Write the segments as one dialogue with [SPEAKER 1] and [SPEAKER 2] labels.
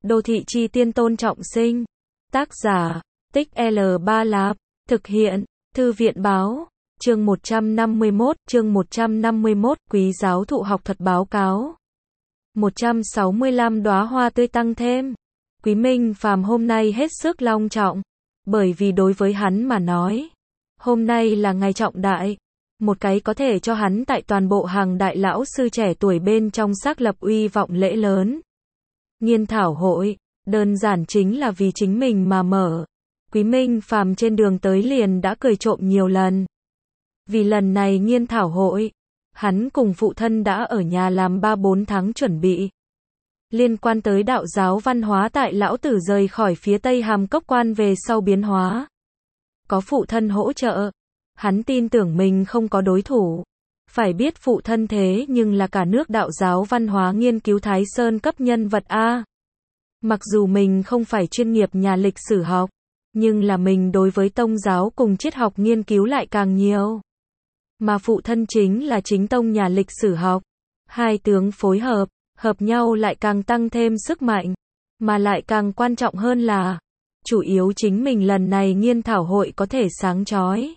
[SPEAKER 1] Đô thị chi tiên Tôn Trọng Sinh. Tác giả, Tích L3 Lạp. Thực hiện, Thư viện báo. Chương 151, Quý giáo thụ học thuật báo cáo. 165 đóa hoa tươi tăng thêm. Quý Minh Phàm hôm nay hết sức long trọng, bởi vì đối với hắn mà nói, hôm nay là ngày trọng đại, một cái có thể cho hắn tại toàn bộ hàng đại lão sư trẻ tuổi bên trong xác lập uy vọng lễ lớn. Nghiên thảo hội, đơn giản chính là vì chính mình mà mở. Quý Minh Phàm trên đường tới liền đã cười trộm nhiều lần. Vì lần này nghiên thảo hội, hắn cùng phụ thân đã ở nhà làm 3-4 tháng chuẩn bị. Liên quan tới đạo giáo văn hóa tại lão tử rời khỏi phía Tây Hàm Cốc quan về sau biến hóa. Có phụ thân hỗ trợ, hắn tin tưởng mình không có đối thủ. Phải biết phụ thân thế nhưng là cả nước đạo giáo văn hóa nghiên cứu Thái Sơn cấp nhân vật A. Mặc dù mình không phải chuyên nghiệp nhà lịch sử học, nhưng là mình đối với tông giáo cùng triết học nghiên cứu lại càng nhiều. Mà phụ thân chính là chính tông nhà lịch sử học. Hai tướng phối hợp, hợp nhau lại càng tăng thêm sức mạnh. Mà lại càng quan trọng hơn là, chủ yếu chính mình lần này nghiên thảo hội có thể sáng chói.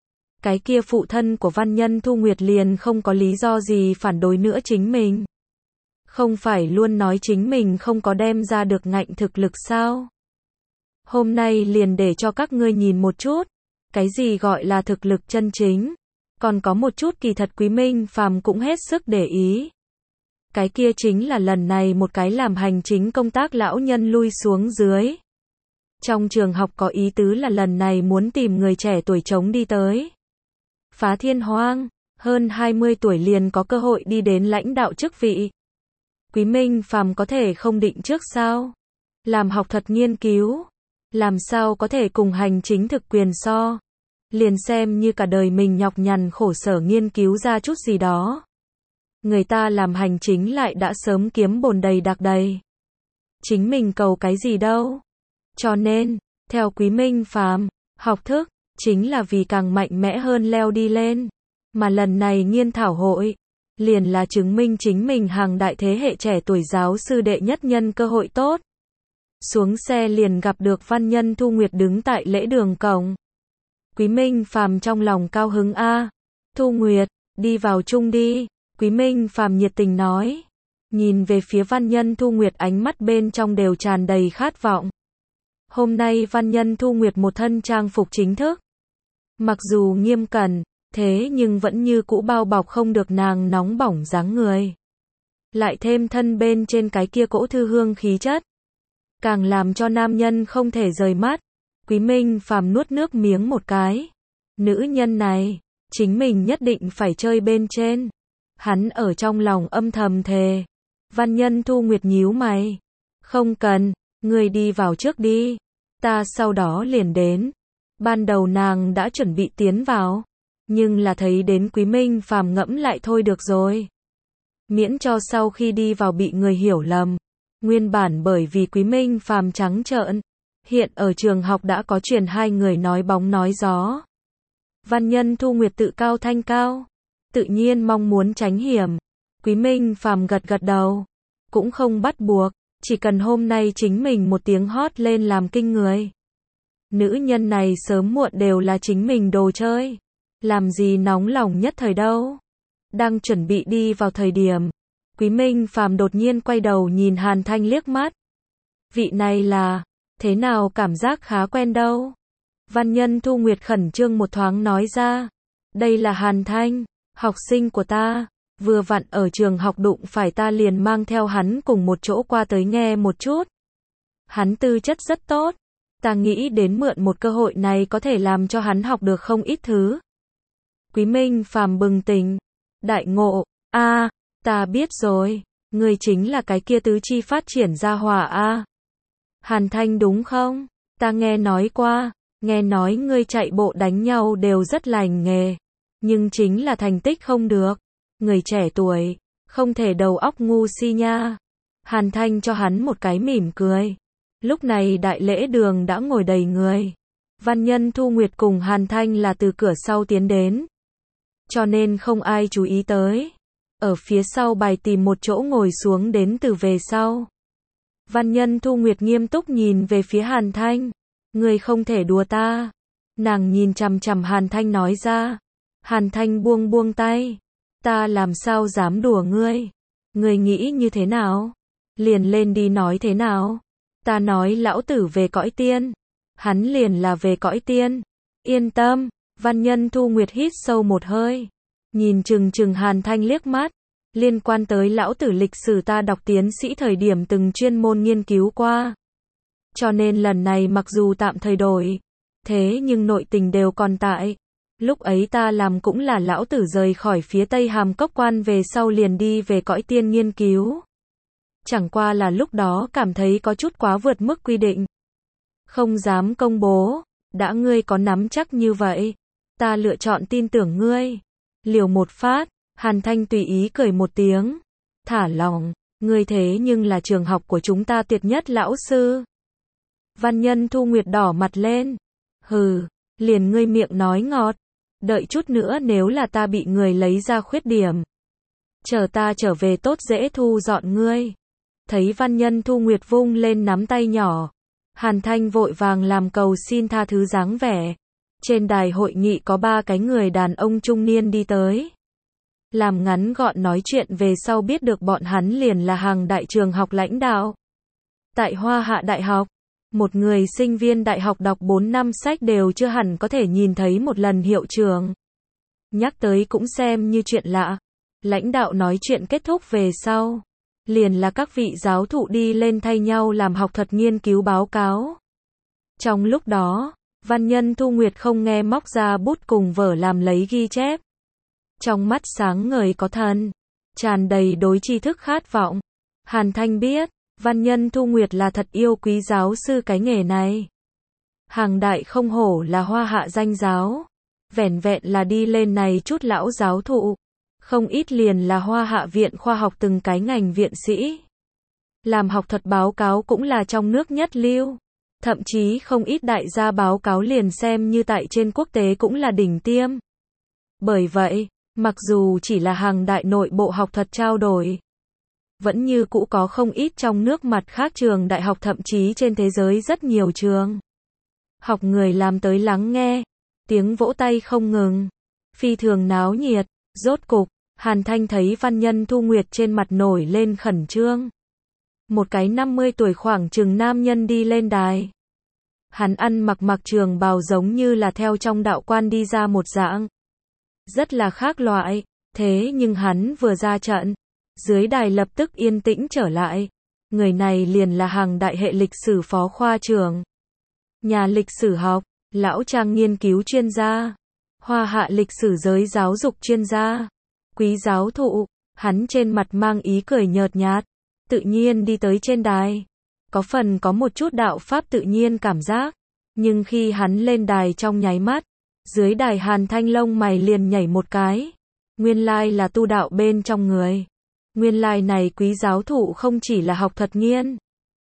[SPEAKER 1] Cái kia phụ thân của văn nhân Thu Nguyệt liền không có lý do gì phản đối nữa chính mình. Không phải luôn nói chính mình không có đem ra được ngạnh thực lực sao? Hôm nay liền để cho các ngươi nhìn một chút, cái gì gọi là thực lực chân chính. Còn có một chút kỳ thật Quý Minh Phàm cũng hết sức để ý. Cái kia chính là lần này một cái làm hành chính công tác lão nhân lui xuống dưới. Trong trường học có ý tứ là lần này muốn tìm người trẻ tuổi chống đi tới. Phá thiên hoang, hơn 20 tuổi liền có cơ hội đi đến lãnh đạo chức vị. Quý Minh Phàm có thể không định trước sao? Làm học thuật nghiên cứu, làm sao có thể cùng hành chính thực quyền so? Liền xem như cả đời mình nhọc nhằn khổ sở nghiên cứu ra chút gì đó. Người ta làm hành chính lại đã sớm kiếm bồn đầy đặc đầy. Chính mình cầu cái gì đâu? Cho nên, theo Quý Minh Phàm, học thức chính là vì càng mạnh mẽ hơn leo đi lên. Mà lần này nghiên thảo hội, liền là chứng minh chính mình hàng đại thế hệ trẻ tuổi giáo sư đệ nhất nhân cơ hội tốt. Xuống xe liền gặp được văn nhân Thu Nguyệt đứng tại lễ đường cổng. Quý Minh Phàm trong lòng cao hứng a. Thu Nguyệt, đi vào chung đi. Quý Minh Phàm nhiệt tình nói. Nhìn về phía văn nhân Thu Nguyệt ánh mắt bên trong đều tràn đầy khát vọng. Hôm nay văn nhân Thu Nguyệt một thân trang phục chính thức. Mặc dù nghiêm cẩn, thế nhưng vẫn như cũ bao bọc không được nàng nóng bỏng dáng người. Lại thêm thân bên trên cái kia cỗ thư hương khí chất. Càng làm cho nam nhân không thể rời mắt. Quý Minh Phàm nuốt nước miếng một cái. Nữ nhân này, chính mình nhất định phải chơi bên trên. Hắn ở trong lòng âm thầm thề. Văn nhân Thu Nguyệt nhíu mày. Không cần, ngươi đi vào trước đi. Ta sau đó liền đến. Ban đầu nàng đã chuẩn bị tiến vào. Nhưng là thấy đến Quý Minh Phàm ngẫm lại thôi được rồi. Miễn cho sau khi đi vào bị người hiểu lầm. Nguyên bản bởi vì Quý Minh Phàm trắng trợn. Hiện ở trường học đã có truyền hai người nói bóng nói gió. Văn nhân Thu Nguyệt tự cao thanh cao. Tự nhiên mong muốn tránh hiểm. Quý Minh Phàm gật gật đầu. Cũng không bắt buộc. Chỉ cần hôm nay chính mình một tiếng hót lên làm kinh người. Nữ nhân này sớm muộn đều là chính mình đồ chơi. Làm gì nóng lòng nhất thời đâu. Đang chuẩn bị đi vào thời điểm. Quý Minh Phàm đột nhiên quay đầu nhìn Hàn Thanh liếc mắt. Vị này là, thế nào cảm giác khá quen đâu. Văn nhân Thu Nguyệt khẩn trương một thoáng nói ra. Đây là Hàn Thanh, học sinh của ta. Vừa vặn ở trường học đụng phải ta liền mang theo hắn cùng một chỗ qua tới nghe một chút. Hắn tư chất rất tốt. Ta nghĩ đến mượn một cơ hội này có thể làm cho hắn học được không ít thứ. Quý Minh Phàm bừng tỉnh. Đại ngộ, a, ta biết rồi. Ngươi chính là cái kia tứ chi phát triển ra hỏa a. Hàn Thanh đúng không? Ta nghe nói qua. Nghe nói ngươi chạy bộ đánh nhau đều rất lành nghề. Nhưng chính là thành tích không được. Người trẻ tuổi, không thể đầu óc ngu si nha. Hàn Thanh cho hắn một cái mỉm cười. Lúc này đại lễ đường đã ngồi đầy người. Văn nhân Thu Nguyệt cùng Hàn Thanh là từ cửa sau tiến đến. Cho nên không ai chú ý tới. Ở phía sau bài tìm một chỗ ngồi xuống đến từ về sau. Văn Nhân Thu Nguyệt nghiêm túc nhìn về phía Hàn Thanh. Ngươi không thể đùa ta. Nàng nhìn chằm chằm Hàn Thanh nói ra. Hàn Thanh buông buông tay. Ta làm sao dám đùa ngươi? Ngươi nghĩ như thế nào? Liền lên đi nói thế nào? Ta nói lão tử về cõi tiên. Hắn liền là về cõi tiên. Yên tâm. Văn Nhân Thu Nguyệt hít sâu một hơi. Nhìn chừng chừng Hàn Thanh liếc mắt. Liên quan tới lão tử lịch sử ta đọc tiến sĩ thời điểm từng chuyên môn nghiên cứu qua. Cho nên lần này mặc dù tạm thời đổi. Thế nhưng nội tình đều còn tại. Lúc ấy ta làm cũng là lão tử rời khỏi phía Tây Hàm Cốc Quan về sau liền đi về cõi tiên nghiên cứu. Chẳng qua là lúc đó cảm thấy có chút quá vượt mức quy định. Không dám công bố. Đã ngươi có nắm chắc như vậy. Ta lựa chọn tin tưởng ngươi. Liều một phát. Hàn Thanh tùy ý cười một tiếng. Thả lỏng. Ngươi thế nhưng là trường học của chúng ta tuyệt nhất lão sư. Văn Nhân Thu Nguyệt đỏ mặt lên. Hừ. Liền ngươi miệng nói ngọt. Đợi chút nữa nếu là ta bị người lấy ra khuyết điểm. Chờ ta trở về tốt dễ thu dọn ngươi. Thấy Văn Nhân Thu Nguyệt vung lên nắm tay nhỏ. Hàn Thanh vội vàng làm cầu xin tha thứ dáng vẻ. Trên đài hội nghị có 3 cái người đàn ông trung niên đi tới. Làm ngắn gọn nói chuyện về sau biết được bọn hắn liền là hàng đại trường học lãnh đạo. Tại Hoa Hạ Đại học, một người sinh viên đại học đọc 4 năm sách đều chưa hẳn có thể nhìn thấy một lần hiệu trưởng. Nhắc tới cũng xem như chuyện lạ. Lãnh đạo nói chuyện kết thúc về sau. Liền là các vị giáo thụ đi lên thay nhau làm học thuật nghiên cứu báo cáo. Trong lúc đó, Văn Nhân Thu Nguyệt không nghe móc ra bút cùng vở làm lấy ghi chép. Trong mắt sáng ngời có thần, tràn đầy đối tri thức khát vọng. Hàn Thanh biết, Văn Nhân Thu Nguyệt là thật yêu quý giáo sư cái nghề này. Hàng đại không hổ là Hoa Hạ danh giáo. Vẻn vẹn là đi lên này chút lão giáo thụ. Không ít liền là Hoa Hạ viện khoa học từng cái ngành viện sĩ. Làm học thuật báo cáo cũng là trong nước nhất lưu. Thậm chí không ít đại gia báo cáo liền xem như tại trên quốc tế cũng là đỉnh tiêm. Bởi vậy, mặc dù chỉ là hàng đại nội bộ học thuật trao đổi, vẫn như cũ có không ít trong nước mặt khác trường đại học thậm chí trên thế giới rất nhiều trường. Học người làm tới lắng nghe, tiếng vỗ tay không ngừng, phi thường náo nhiệt. Rốt cục, Hàn Thanh thấy Văn Nhân Thu Nguyệt trên mặt nổi lên khẩn trương. Một cái 50 tuổi khoảng chừng nam nhân đi lên đài. Hắn ăn mặc trường bào giống như là theo trong đạo quan đi ra một dạng. Rất là khác loại, thế nhưng hắn vừa ra trận, dưới đài lập tức yên tĩnh trở lại. Người này liền là hàng đại hệ lịch sử phó khoa trưởng, nhà lịch sử học, lão trang nghiên cứu chuyên gia, Hoa Hạ lịch sử giới giáo dục chuyên gia, quý giáo thụ. Hắn trên mặt mang ý cười nhợt nhạt, tự nhiên đi tới trên đài. Có phần có một chút đạo pháp tự nhiên cảm giác, nhưng khi hắn lên đài trong nháy mắt, dưới đài Hàn Thanh lông mày liền nhảy một cái. Nguyên lai là tu đạo bên trong người. Nguyên lai này quý giáo thụ không chỉ là học thuật nghiên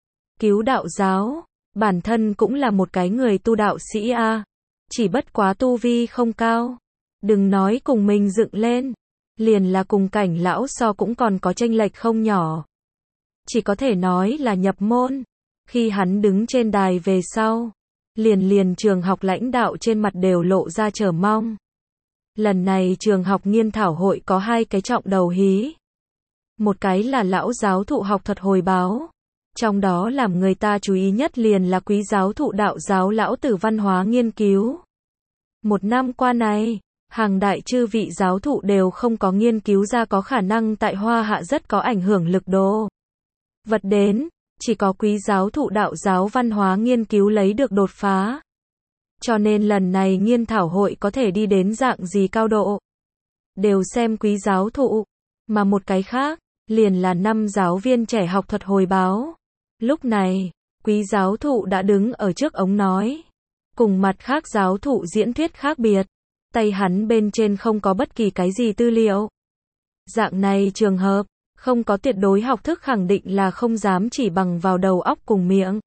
[SPEAKER 1] cứu đạo giáo, bản thân cũng là một cái người tu đạo sĩ a. Chỉ bất quá tu vi không cao. Đừng nói cùng mình dựng lên, liền là cùng cảnh lão so cũng còn có chênh lệch không nhỏ. Chỉ có thể nói là nhập môn. Khi hắn đứng trên đài về sau, liền trường học lãnh đạo trên mặt đều lộ ra chờ mong. Lần này trường học nghiên thảo hội có 2 cái trọng đầu hí. Một cái là lão giáo thụ học thuật hồi báo. Trong đó làm người ta chú ý nhất liền là quý giáo thụ đạo giáo lão tử văn hóa nghiên cứu. Một năm qua này, hàng đại chư vị giáo thụ đều không có nghiên cứu ra có khả năng tại Hoa Hạ rất có ảnh hưởng lực đồ vật đến. Chỉ có quý giáo thụ đạo giáo văn hóa nghiên cứu lấy được đột phá. Cho nên lần này nghiên thảo hội có thể đi đến dạng gì cao độ, đều xem quý giáo thụ. Mà một cái khác, liền là 5 giáo viên trẻ học thuật hồi báo. Lúc này, quý giáo thụ đã đứng ở trước ống nói. Cùng mặt khác giáo thụ diễn thuyết khác biệt. Tay hắn bên trên không có bất kỳ cái gì tư liệu. Dạng này trường hợp, không có tuyệt đối học thức khẳng định là không dám chỉ bằng vào đầu óc cùng miệng.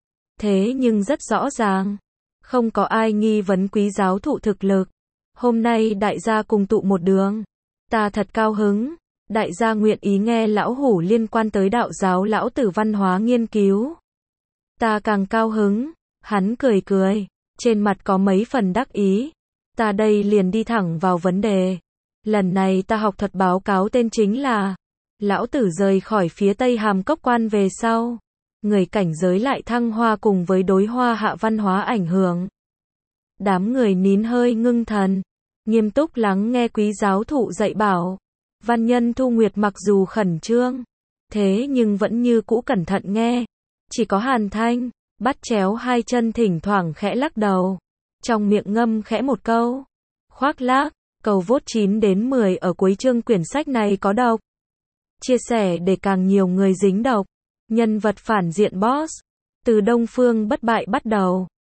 [SPEAKER 1] Thế nhưng rất rõ ràng, không có ai nghi vấn quý giáo thụ thực lực. Hôm nay đại gia cùng tụ một đường. Ta thật cao hứng. Đại gia nguyện ý nghe lão hủ liên quan tới đạo giáo lão tử văn hóa nghiên cứu. Ta càng cao hứng, hắn cười cười, trên mặt có mấy phần đắc ý. Ta đây liền đi thẳng vào vấn đề. Lần này ta học thuật báo cáo tên chính là lão tử rời khỏi phía Tây Hàm Cốc quan về sau, người cảnh giới lại thăng hoa cùng với đối Hoa Hạ văn hóa ảnh hưởng. Đám người nín hơi ngưng thần, nghiêm túc lắng nghe quý giáo thụ dạy bảo. Văn nhân Thu Nguyệt mặc dù khẩn trương, thế nhưng vẫn như cũ cẩn thận nghe. Chỉ có Hàn Thanh, bắt chéo hai chân thỉnh thoảng khẽ lắc đầu, trong miệng ngâm khẽ một câu. Khoác lác, cầu vote 9 đến 10 ở cuối chương quyển sách này có độc. Chia sẻ để càng nhiều người dính độc. Nhân vật phản diện boss, từ Đông Phương bất bại bắt đầu.